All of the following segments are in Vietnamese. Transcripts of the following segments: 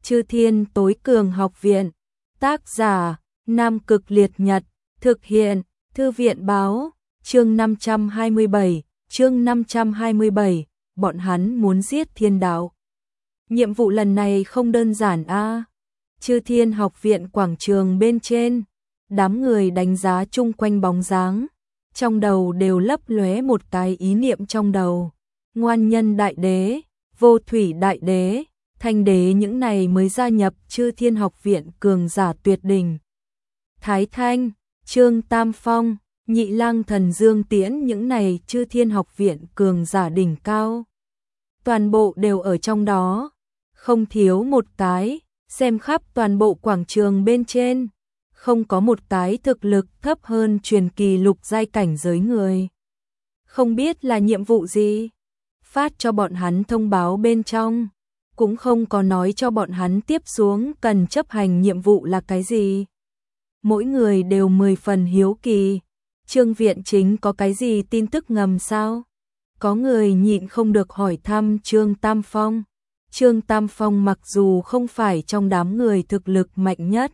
Chư Thiên Tối Cường Học Viện. Tác giả: Nam Cực Liệt Nhật. Thực hiện: Thư viện báo. Chương 527, bọn hắn muốn giết Thiên Đạo. Nhiệm vụ lần này không đơn giản a. Chư Thiên Học Viện quảng trường bên trên, đám người đánh giá chung quanh bóng dáng, trong đầu đều lấp lóe một cái ý niệm trong đầu. Ngoan Nhân Đại Đế, Vô Thủy Đại Đế, Thanh Đế những này mới gia nhập Chư Thiên Học Viện cường giả tuyệt đỉnh. Thái Thanh, Trương Tam Phong, Nhị Lang Thần Dương Tiễn những này Chư Thiên Học Viện cường giả đỉnh cao. Toàn bộ đều ở trong đó, không thiếu một cái, xem khắp toàn bộ quảng trường bên trên, không có một cái thực lực thấp hơn truyền kỳ lục giai cảnh giới người. Không biết là nhiệm vụ gì, phát cho bọn hắn thông báo bên trong, cũng không có nói cho bọn hắn tiếp xuống cần chấp hành nhiệm vụ là cái gì. Mỗi người đều 10 phần hiếu kỳ, Trương Viện Chính có cái gì tin tức ngầm sao? Có người nhịn không được hỏi thăm Trương Tam Phong. Trương Tam Phong mặc dù không phải trong đám người thực lực mạnh nhất,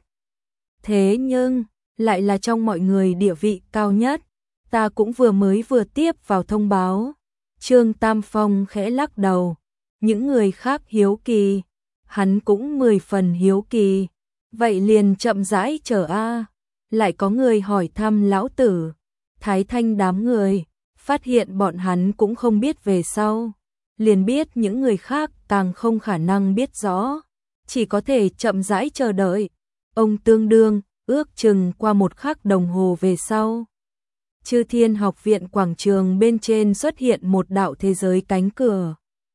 thế nhưng lại là trong mọi người địa vị cao nhất. Ta cũng vừa tiếp vào thông báo. Trương Tam Phong khẽ lắc đầu. Những người khác hiếu kỳ, hắn cũng 10 phần hiếu kỳ. Vậy liền chậm rãi chờ a. Lại có người hỏi thăm lão tử, Thái Thanh đám người, phát hiện bọn hắn cũng không biết về sau. Liền biết những người khác càng không khả năng biết rõ, chỉ có thể chậm rãi chờ đợi. Ông tương đương, ước chừng qua 1 khắc đồng hồ về sau. Chư Thiên Học Viện quảng trường bên trên xuất hiện một đạo thế giới cánh cửa.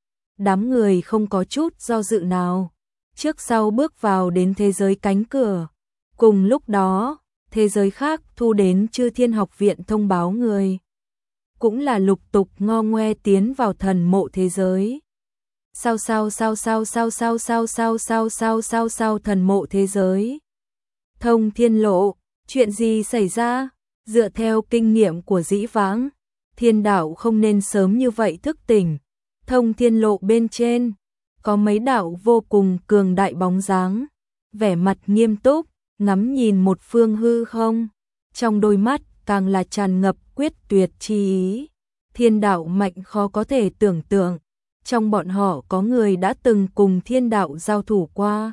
Đám người không có chút do dự nào, trước sau bước vào đến thế giới cánh cửa. Cùng lúc đó, thế giới khác thu đến Chư Thiên Học Viện thông báo người, cũng là lục tục ngo ngoe tiến vào thần mộ thế giới. Sao thần mộ thế giới. Thông Thiên Lộ, chuyện gì xảy ra? Dựa theo kinh nghiệm của dĩ vãng, Thiên Đạo không nên sớm như vậy thức tỉnh. Thông Thiên Lộ bên trên, có mấy đạo vô cùng cường đại bóng dáng, vẻ mặt nghiêm túc, ngắm nhìn một phương hư không, trong đôi mắt càng là tràn ngập quyết tuyệt chi ý. Thiên Đạo mạnh khó có thể tưởng tượng, trong bọn họ có người đã từng cùng Thiên Đạo giao thủ qua.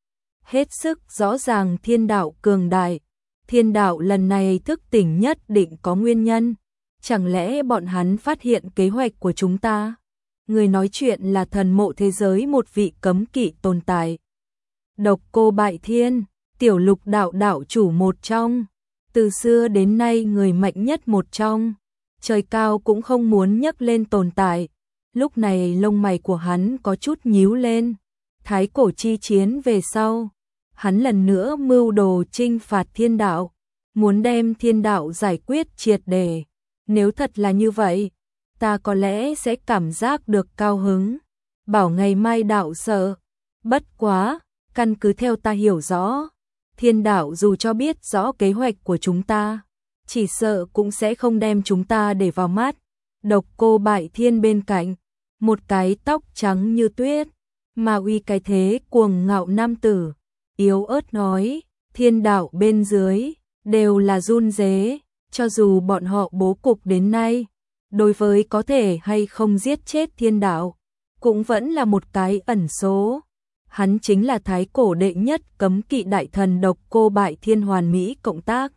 Hết sức rõ ràng Thiên Đạo cường đại, Thiên Đạo lần này thức tỉnh nhất định có nguyên nhân. Chẳng lẽ bọn hắn phát hiện kế hoạch của chúng ta? Người nói chuyện là thần mộ thế giới một vị cấm kỵ tồn tại. Độc Cô Bại Thiên, Tiểu Lục đạo đạo chủ một trong, từ xưa đến nay người mạnh nhất một trong, trời cao cũng không muốn nhắc lên tồn tại. Lúc này lông mày của hắn có chút nhíu lên. Thái cổ chi chiến về sau, hắn lần nữa mưu đồ chinh phạt Thiên Đạo, muốn đem Thiên Đạo giải quyết triệt để. Nếu thật là như vậy, ta có lẽ sẽ cảm giác được cao hứng. Bảo ngày mai đạo sợ. Bất quá, căn cứ theo ta hiểu rõ, Thiên Đạo dù cho biết rõ kế hoạch của chúng ta, chỉ sợ cũng sẽ không đem chúng ta để vào mắt. Độc Cô Bại Thiên bên cạnh, một cái tóc trắng như tuyết, mà uy cái thế cuồng ngạo nam tử, yếu ớt nói, Thiên Đạo bên dưới đều là run rế, cho dù bọn họ bố cục đến nay, đối với có thể hay không giết chết Thiên Đạo, cũng vẫn là một cái ẩn số. Hắn chính là thái cổ đệ nhất cấm kỵ đại thần Độc Cô Bại Thiên hoàn mỹ cộng tác.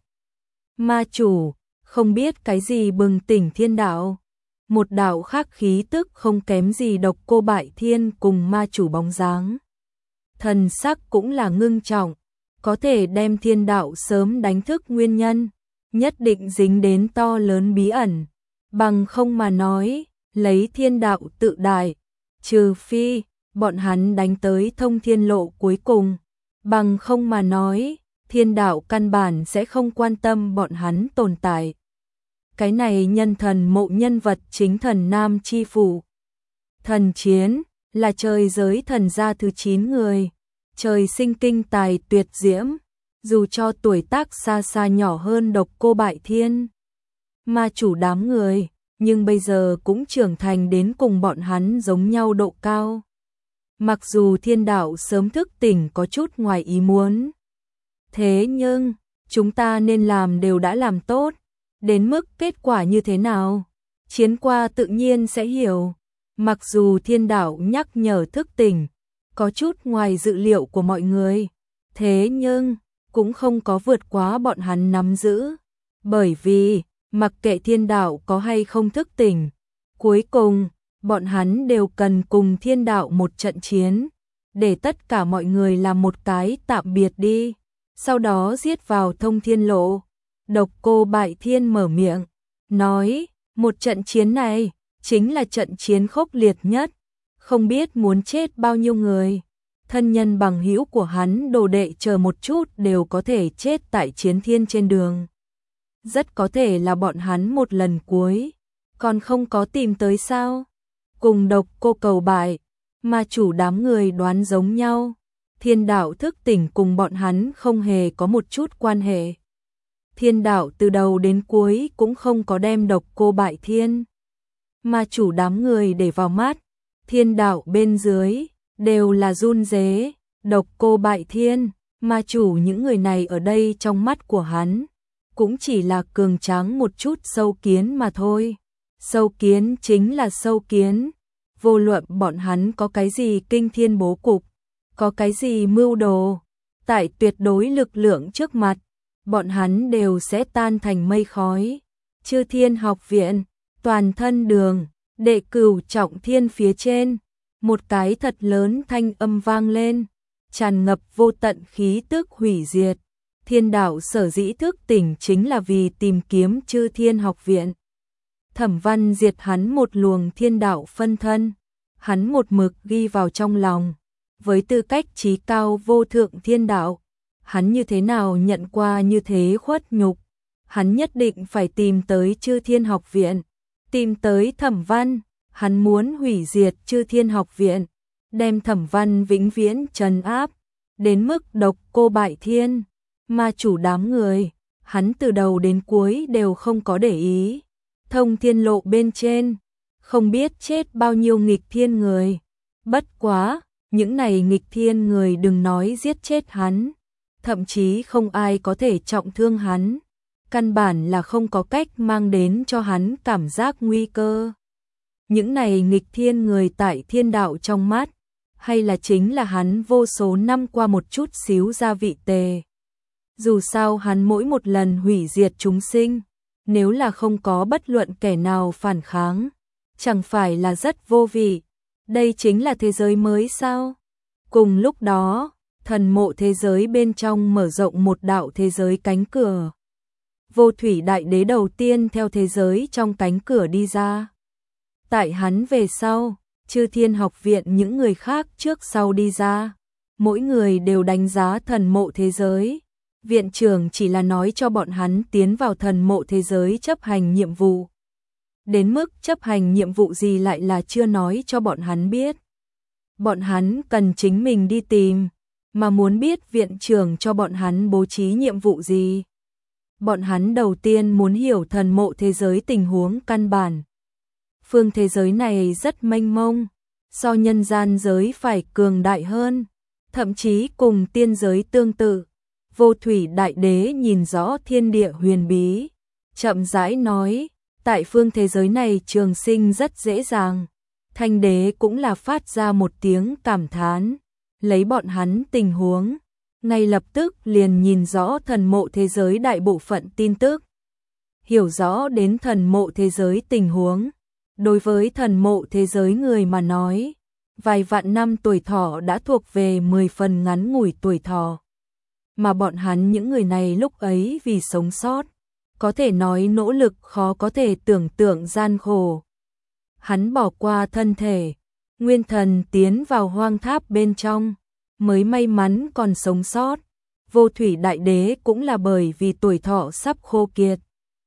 Ma chủ, không biết cái gì bừng tỉnh Thiên Đạo. Một đạo khác khí tức không kém gì Độc Cô Bại Thiên cùng ma chủ bóng dáng. Thần sắc cũng là ngưng trọng, có thể đem Thiên Đạo sớm đánh thức nguyên nhân, nhất định dính đến to lớn bí ẩn. Bằng không mà nói, lấy Thiên Đạo tự đại, trừ phi bọn hắn đánh tới Thông Thiên Lộ cuối cùng. Bằng không mà nói, Thiên Đạo căn bản sẽ không quan tâm bọn hắn tồn tại. Cái này nhân thần mộ nhân vật chính thần Nam Chi Phủ. Thần Chiến là trời giới thần gia thứ 9 người, trời sinh kinh tài tuyệt diễm, dù cho tuổi tác xa xa nhỏ hơn Độc Cô Bại Thiên, ma chủ đám người, nhưng bây giờ cũng trưởng thành đến cùng bọn hắn giống nhau độ cao. Mặc dù thiên đạo sớm thức tỉnh có chút ngoài ý muốn. Thế nhưng, chúng ta nên làm đều đã làm tốt. Đến mức kết quả như thế nào? Chiến qua tự nhiên sẽ hiểu. Mặc dù thiên đạo nhắc nhở thức tỉnh, có chút ngoài dự liệu của mọi người. Thế nhưng, cũng không có vượt quá bọn hắn nắm giữ. Bởi vì, mặc kệ thiên đạo có hay không thức tỉnh, cuối cùng, bọn hắn đều cần cùng thiên đạo một trận chiến, để tất cả mọi người làm một cái tạm biệt đi, sau đó giết vào thông thiên lộ. Độc Cô Bại Thiên mở miệng, nói, một trận chiến này, chính là trận chiến khốc liệt nhất, không biết muốn chết bao nhiêu người. Thân nhân bằng hữu của hắn đồ đệ chờ một chút đều có thể chết tại chiến thiên trên đường. Rất có thể là bọn hắn một lần cuối, còn không có tìm tới sao? Cùng Độc Cô cầu bại, mà chủ đám người đoán giống nhau. Thiên đạo thức tỉnh cùng bọn hắn không hề có một chút quan hệ. Thiên đạo từ đầu đến cuối cũng không có đem Độc Cô Bại Thiên, mà chủ đám người để vào mắt. Thiên đạo bên dưới đều là run rế. Độc Cô Bại Thiên, mà chủ những người này ở đây trong mắt của hắn cũng chỉ là cường tráng một chút sâu kiến mà thôi. Sâu kiến chính là sâu kiến, vô luận bọn hắn có cái gì kinh thiên bố cục, có cái gì mưu đồ, tại tuyệt đối lực lượng trước mặt, bọn hắn đều sẽ tan thành mây khói. Chư Thiên Học Viện, toàn thân đường, đệ cửu trọng thiên phía trên, một cái thật lớn thanh âm vang lên, tràn ngập vô tận khí tức hủy diệt. Thiên đạo sở dĩ thức tỉnh chính là vì tìm kiếm Chư Thiên Học Viện. Thẩm Văn diệt hắn một luồng thiên đạo phân thân, hắn một mực ghi vào trong lòng. Với tư cách trí cao vô thượng thiên đạo, hắn như thế nào nhận qua như thế khuất nhục, hắn nhất định phải tìm tới Chư Thiên Học Viện, tìm tới Thẩm Văn, hắn muốn hủy diệt Chư Thiên Học Viện, đem Thẩm Văn vĩnh viễn trấn áp, đến mức Độc Cô Bại Thiên, mà chủ đám người, hắn từ đầu đến cuối đều không có để ý. Thông thiên lộ bên trên, không biết chết bao nhiêu nghịch thiên người, bất quá, những này nghịch thiên người đừng nói giết chết hắn, thậm chí không ai có thể trọng thương hắn, căn bản là không có cách mang đến cho hắn cảm giác nguy cơ. Những này nghịch thiên người tại thiên đạo trong mắt, hay là chính là hắn vô số năm qua một chút xíu gia vị tề. Dù sao hắn mỗi một lần hủy diệt chúng sinh, nếu là không có bất luận kẻ nào phản kháng, chẳng phải là rất vô vị. Đây chính là thế giới mới sao? Cùng lúc đó, thần mộ thế giới bên trong mở rộng một đạo thế giới cánh cửa. Vô Thủy Đại Đế đầu tiên theo thế giới trong cánh cửa đi ra. Tại hắn về sau, Chư Thiên Học Viện những người khác trước sau đi ra. Mỗi người đều đánh giá thần mộ thế giới. Viện trưởng chỉ là nói cho bọn hắn tiến vào thần mộ thế giới chấp hành nhiệm vụ. Đến mức chấp hành nhiệm vụ gì lại là chưa nói cho bọn hắn biết. Bọn hắn cần chính mình đi tìm, mà muốn biết viện trưởng cho bọn hắn bố trí nhiệm vụ gì. Bọn hắn đầu tiên muốn hiểu thần mộ thế giới tình huống căn bản. Phương thế giới này rất mênh mông, so nhân gian giới phải cường đại hơn, thậm chí cùng tiên giới tương tự. Vô Thủy Đại Đế nhìn rõ thiên địa huyền bí, chậm rãi nói, tại phương thế giới này trường sinh rất dễ dàng. Thanh Đế cũng là phát ra một tiếng cảm thán, lấy bọn hắn tình huống, ngay lập tức liền nhìn rõ thần mộ thế giới đại bộ phận tin tức. Hiểu rõ đến thần mộ thế giới tình huống, đối với thần mộ thế giới người mà nói, vài vạn năm tuổi thọ đã thuộc về 10 phần ngắn ngủi tuổi thọ. Mà bọn hắn những người này lúc ấy vì sống sót, có thể nói nỗ lực khó có thể tưởng tượng gian khổ. Hắn bỏ qua thân thể, nguyên thần tiến vào hoang tháp bên trong, mới may mắn còn sống sót. Vô Thủy Đại Đế cũng là bởi vì tuổi thọ sắp khô kiệt,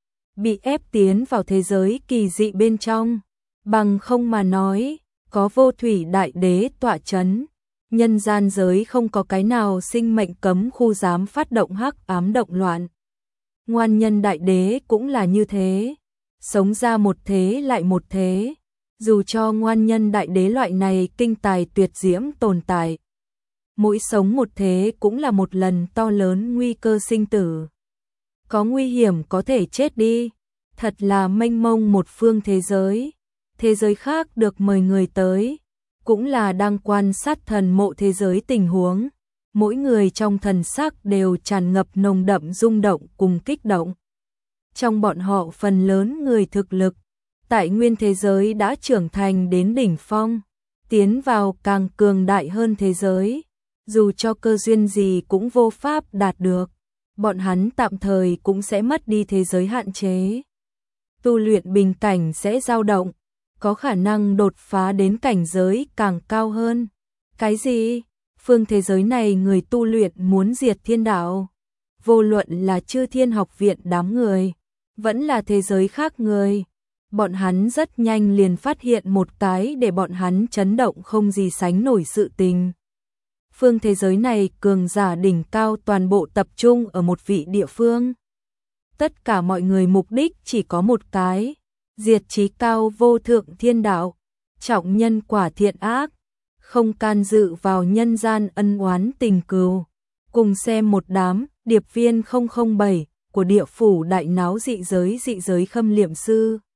bị ép tiến vào thế giới kỳ dị bên trong, bằng không mà nói, có Vô Thủy Đại Đế tọa chấn, nhân gian giới không có cái nào sinh mệnh cấm khu dám phát động hắc ám động loạn. Ngoan Nhân Đại Đế cũng là như thế, sống ra một thế lại một thế, Dù cho ngoan nhân đại đế loại này kinh tài tuyệt diễm tồn tại, mỗi sống một thế cũng là một lần to lớn nguy cơ sinh tử. Có nguy hiểm có thể chết đi, thật là mênh mông một phương thế giới. Thế giới khác được mời người tới, cũng là đang quan sát thần mộ thế giới tình huống. Mỗi người trong thần sắc đều tràn ngập nồng đậm rung động cùng kích động. Trong bọn họ phần lớn người thực lực, tại nguyên thế giới đã trưởng thành đến đỉnh phong, tiến vào càng cường đại hơn thế giới. Dù cho cơ duyên gì cũng vô pháp đạt được, bọn hắn tạm thời cũng sẽ mất đi thế giới hạn chế. Tu luyện bình cảnh sẽ dao động, có khả năng đột phá đến cảnh giới càng cao hơn. Cái gì? Phương thế giới này người tu luyện muốn diệt thiên đạo. Vô luận là Chư Thiên Học Viện đám người, vẫn là thế giới khác người. Bọn hắn rất nhanh liền phát hiện một cái để bọn hắn chấn động không gì sánh nổi sự tình. Phương thế giới này cường giả đỉnh cao toàn bộ tập trung ở một vị địa phương. Tất cả mọi người mục đích chỉ có một cái, diệt chí cao vô thượng thiên đạo, trọng nhân quả thiện ác, không can dự vào nhân gian ân oán tình cừu. Cùng xem một đám điệp viên 007 của địa phủ đại náo dị giới khâm liệm sư.